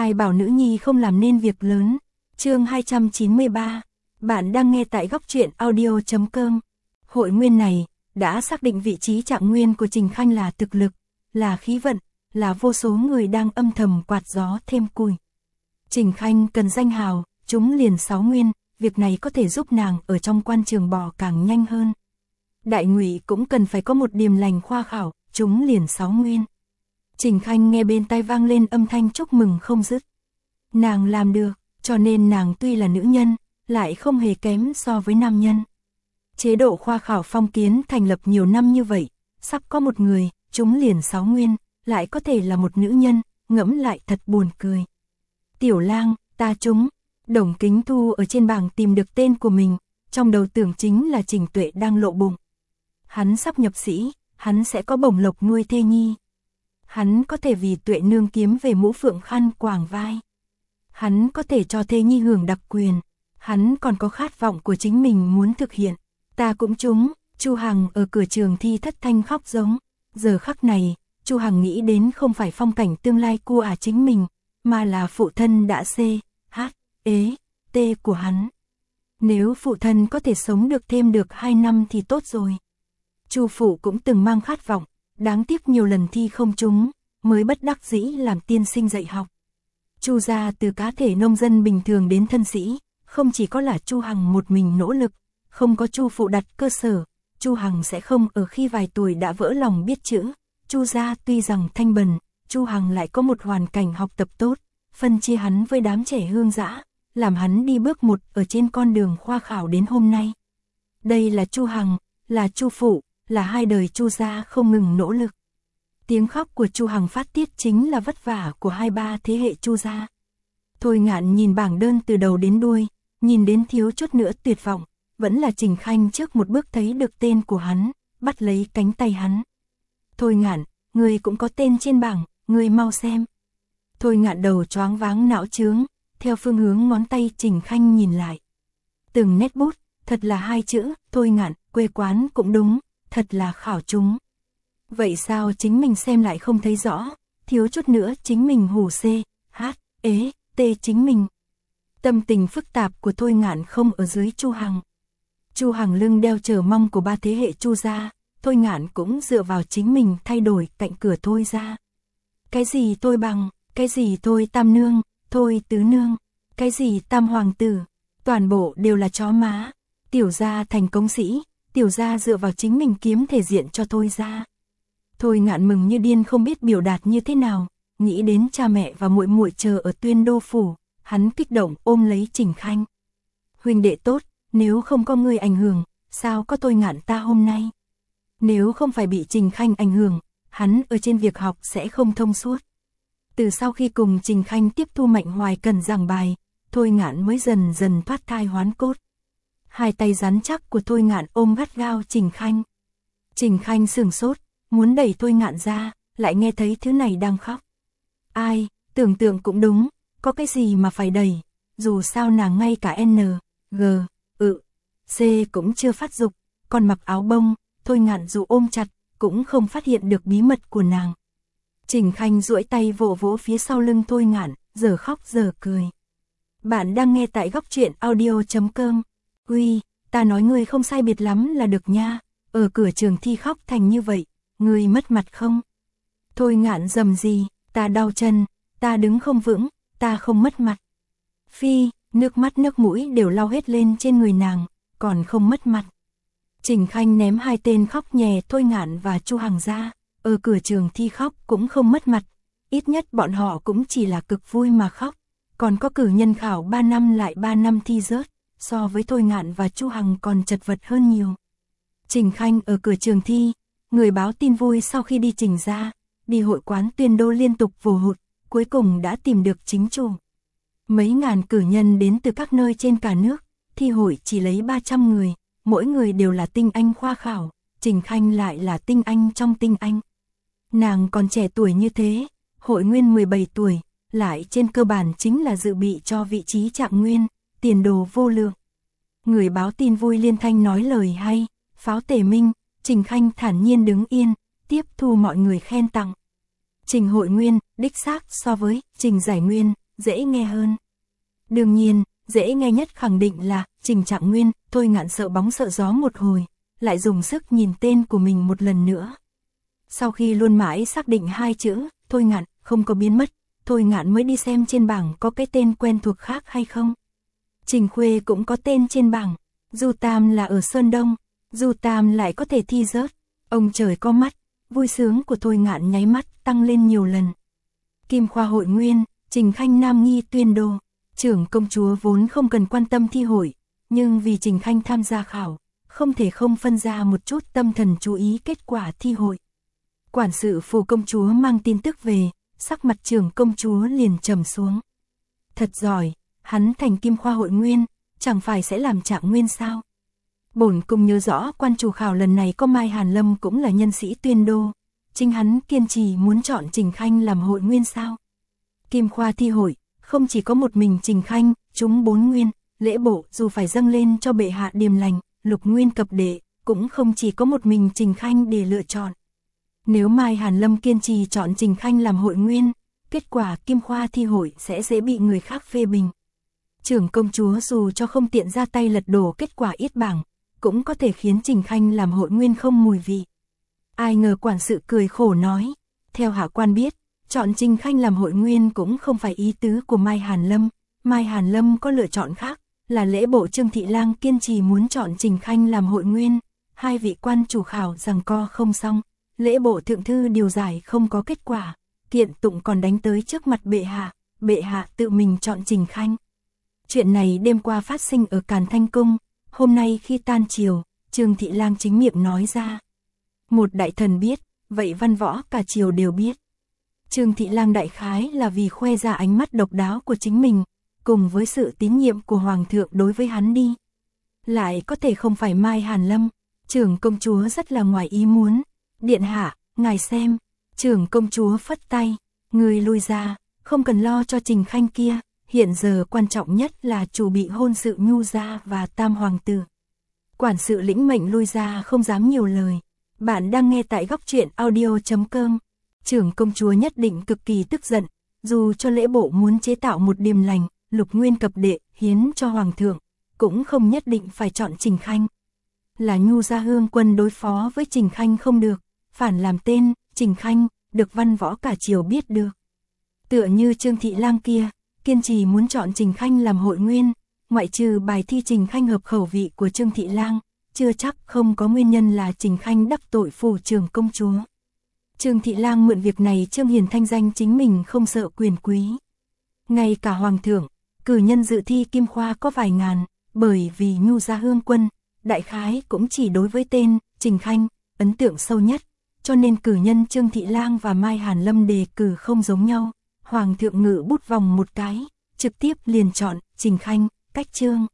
Ai bảo nữ nhi không làm nên việc lớn. Chương 293. Bạn đang nghe tại góc truyện audio.com. Hội nguyên này đã xác định vị trí trạng nguyên của Trình Khanh là thực lực, là khí vận, là vô số người đang âm thầm quạt gió thêm củi. Trình Khanh cần danh hào, chúng liền 6 nguyên, việc này có thể giúp nàng ở trong quan trường bò càng nhanh hơn. Đại ngụy cũng cần phải có một điềm lành khoa khảo, chúng liền 6 nguyên. Trình Khanh nghe bên tai vang lên âm thanh chúc mừng không dứt. Nàng làm được, cho nên nàng tuy là nữ nhân, lại không hề kém so với nam nhân. Chế độ khoa khảo phong kiến thành lập nhiều năm như vậy, sắp có một người, chúng liền 6 nguyên, lại có thể là một nữ nhân, ngẫm lại thật buồn cười. Tiểu lang, ta trúng. Đồng Kính Thu ở trên bảng tìm được tên của mình, trong đầu tưởng chính là Trình Tuệ đang lộ bụng. Hắn sắp nhập sĩ, hắn sẽ có bổng lộc nuôi thê nhi. Hắn có thể vì Tuệ nương kiếm về mũ phượng khăn quàng vai. Hắn có thể cho thê nhi hưởng đặc quyền. Hắn còn có khát vọng của chính mình muốn thực hiện. Ta cũng trúng. Chu Hằng ở cửa trường thi thất thanh khóc giống. Giờ khắc này, Chu Hằng nghĩ đến không phải phong cảnh tương lai của chính mình, mà là phụ thân đã CHT của hắn. Nếu phụ thân có thể sống được thêm được 2 năm thì tốt rồi. Chu phụ cũng từng mang khát vọng, đáng tiếc nhiều lần thi không trúng, mới bất đắc dĩ làm tiên sinh dạy học. Chu gia từ cá thể nông dân bình thường đến thân sĩ, không chỉ có là Chu Hằng một mình nỗ lực, không có Chu phụ đặt cơ sở, Chu Hằng sẽ không ở khi vài tuổi đã vỡ lòng biết chữ. Chu gia tuy rằng thanh bần, Chu Hằng lại có một hoàn cảnh học tập tốt, phân chia hắn với đám trẻ hương dã, làm hắn đi bước một ở trên con đường khoa khảo đến hôm nay. Đây là Chu Hằng, là Chu phụ, là hai đời Chu gia không ngừng nỗ lực. Tiếng khóc của Chu Hằng phát tiết chính là vất vả của 2-3 thế hệ Chu gia. Thôi Ngạn nhìn bảng đơn từ đầu đến đuôi, nhìn đến thiếu chút nữa tuyệt vọng, vẫn là Trình Khanh trước một bước thấy được tên của hắn, bắt lấy cánh tay hắn. Thôi Ngạn, ngươi cũng có tên trên bảng, ngươi mau xem. Thôi Ngạn đầu choáng váng não chướng, theo phương hướng ngón tay Trình Khanh nhìn lại. Từng nét bút, thật là 2 chữ, Thôi Ngạn, quê quán cũng đúng, thật là khảo trúng. Vậy sao chính mình xem lại không thấy rõ, thiếu chút nữa chính mình hù CHT chính mình. Tâm tình phức tạp của Thôi Ngạn không ở dưới Chu Hằng. Chu Hằng lưng đeo chờ mong của 3 thế hệ Chu gia, Thôi Ngạn cũng dựa vào chính mình thay đổi cạnh cửa Thôi gia. Cái gì Thôi bằng, cái gì Thôi tam nương, Thôi tứ nương, cái gì tam hoàng tử, toàn bộ đều là chó má. Tiểu gia thành công sĩ, tiểu gia dựa vào chính mình kiếm thể diện cho Thôi gia. Thôi Ngạn mừng như điên không biết biểu đạt như thế nào, nghĩ đến cha mẹ và muội muội chờ ở Tuyên Đô phủ, hắn kích động ôm lấy Trình Khanh. Huynh đệ tốt, nếu không có ngươi ảnh hưởng, sao có Thôi Ngạn ta hôm nay? Nếu không phải bị Trình Khanh ảnh hưởng, hắn ở trên việc học sẽ không thông suốt. Từ sau khi cùng Trình Khanh tiếp thu Mạnh Hoài Cần giảng bài, Thôi Ngạn mới dần dần thoát thai hoán cốt. Hai tay rắn chắc của Thôi Ngạn ôm gắt gao Trình Khanh. Trình Khanh sửng sốt, muốn đẩy Thôi Ngạn ra, lại nghe thấy thứ này đang khóc. Ai, tưởng tượng cũng đúng, có cái gì mà phải đẩy, dù sao nàng ngay cả N, G, C cũng chưa phát dục, còn mặc áo bông, Thôi Ngạn dù ôm chặt, cũng không phát hiện được bí mật của nàng. Trình Khanh duỗi tay vỗ vỗ phía sau lưng Thôi Ngạn, giờ khóc giờ cười. Bạn đang nghe tại góc truyện audio.com. Uy, ta nói ngươi không sai biệt lắm là được nha, ở cửa trường thi khóc thành như vậy, ngươi mất mặt không? Thôi Ngạn rầm gì, ta đau chân, ta đứng không vững, ta không mất mặt. Phi, nước mắt nước mũi đều lau hết lên trên người nàng, còn không mất mặt. Trình Khanh ném 2 tên khóc nhè Thôi Ngạn và Chu Hằng ra, ở cửa trường thi khóc cũng không mất mặt, ít nhất bọn họ cũng chỉ là cực vui mà khóc, còn có cử nhân khảo 3 năm lại 3 năm thi rớt, so với Thôi Ngạn và Chu Hằng còn chật vật hơn nhiều. Trình Khanh ở cửa trường thi, người báo tin vui sau khi đi Trình ra, đi hội quán Tuyên Đô liên tục vồ hụt, cuối cùng đã tìm được chính chủ. Mấy ngàn cử nhân đến từ các nơi trên cả nước, thi hội chỉ lấy 300 người, mỗi người đều là tinh anh khoa khảo, Trình Khanh lại là tinh anh trong tinh anh. Nàng còn trẻ tuổi như thế, hội nguyên 17 tuổi, lại trên cơ bản chính là dự bị cho vị trí trạng nguyên, tiền đồ vô lượng. Người báo tin vui liên thanh nói lời hay, pháo tề minh, Trình Khanh thản nhiên đứng yên, tiếp thu mọi người khen tặng. Trình hội nguyên, đích xác so với Trình giải nguyên, dễ nghe hơn. Đương nhiên, dễ nghe nhất khẳng định là Trình Trạng Nguyên. Thôi Ngạn sợ bóng sợ gió một hồi, lại dùng sức nhìn tên của mình một lần nữa. Sau khi luôn mãi xác định hai chữ Thôi Ngạn không có biến mất, Thôi Ngạn mới đi xem trên bảng có cái tên quen thuộc khác hay không. Trình Khuê cũng có tên trên bảng, Du Tam là ở Sơn Đông, Du Tam lại có thể thi rớt. Ông trời có mắt, vui sướng của Thôi Ngạn nháy mắt tăng lên nhiều lần. Kim Khoa Hội Nguyên, Trình Khanh Nam Nghi Tuyên Đô. Trưởng công chúa vốn không cần quan tâm thi hội, nhưng vì Trình Khanh tham gia khảo, không thể không phân ra một chút tâm thần chú ý kết quả thi hội. Quản sự phủ công chúa mang tin tức về, sắc mặt trưởng công chúa liền trầm xuống. Thật giỏi, hắn thành Kim Khoa Hội Nguyên, chẳng phải sẽ làm Trạng Nguyên sao? Bổn cung nhớ rõ quan chủ khảo lần này có Mai Hàn Lâm cũng là nhân sĩ Tuyên Đô, chính hắn kiên trì muốn chọn Trình Khanh làm Hội Nguyên sao? Kim Khoa thi hội, không chỉ có một mình Trình Khanh, chúng 4 nguyên, lễ bộ dù phải dâng lên cho bệ hạ điềm lành, lục nguyên cập đệ, cũng không chỉ có một mình Trình Khanh để lựa chọn. Nếu Mai Hàn Lâm kiên trì chọn Trình Khanh làm Hội Nguyên, kết quả Kim Khoa thi hội sẽ dễ bị người khác phê bình. Trưởng công chúa dù cho không tiện ra tay lật đổ kết quả yết bảng, cũng có thể khiến Trình Khanh làm Hội Nguyên không mùi vị. Ai ngờ quản sự cười khổ nói, theo hạ quan biết, chọn Trình Khanh làm Hội Nguyên cũng không phải ý tứ của Mai Hàn Lâm. Mai Hàn Lâm có lựa chọn khác, là lễ bộ Trương Thị Lang kiên trì muốn chọn Trình Khanh làm Hội Nguyên. Hai vị quan chủ khảo giằng co không xong, lễ bộ thượng thư điều giải không có kết quả, kiện tụng còn đánh tới trước mặt bệ hạ tự mình chọn Trình Khanh. Chuyện này đêm qua phát sinh ở Càn Thanh Cung, hôm nay khi tan chiều, Trương Thị Lang chính miệng nói ra. Một đại thần biết, vậy văn võ cả triều đều biết. Trương Thị Lang đại khái là vì khoe ra ánh mắt độc đáo của chính mình, cùng với sự tín nhiệm của Hoàng thượng đối với hắn đi. Lại có thể không phải Mai Hàn Lâm, trưởng công chúa rất là ngoài ý muốn. Điện hạ, ngài xem, trưởng công chúa phất tay, người lui ra, không cần lo cho Trình Khanh kia, hiện giờ quan trọng nhất là chủ bị hôn sự Nhu gia và Tam Hoàng tử. Quản sự lĩnh mệnh lui ra không dám nhiều lời. Bạn đang nghe tại góc truyện audio.com. Trưởng công chúa nhất định cực kỳ tức giận, dù cho lễ bộ muốn chế tạo một điềm lành, lục nguyên cập đệ, hiến cho Hoàng thượng, cũng không nhất định phải chọn Trình Khanh. Là Nhu gia hương quân đối phó với Trình Khanh không được, phản làm tên, Trình Khanh, được văn võ cả triều biết được. Tựa như Trương Thị Lang kia, kiên trì muốn chọn Trình Khanh làm Hội Nguyên, ngoại trừ bài thi Trình Khanh hợp khẩu vị của Trương Thị Lang, chưa chắc không có nguyên nhân là Trình Khanh đắc tội phủ trưởng công chúa. Trương Thị Lang mượn việc này Trương Hiền thanh danh chính mình không sợ quyền quý. Ngay cả Hoàng thượng, cử nhân dự thi Kim Khoa có vài ngàn, bởi vì Nhu gia hương quân, đại khái cũng chỉ đối với tên Trình Khanh ấn tượng sâu nhất, cho nên cử nhân Trương Thị Lang và Mai Hàn Lâm đề cử không giống nhau. Hoàng thượng ngự bút vòng một cái, trực tiếp liền chọn Trình Khanh, cách Trương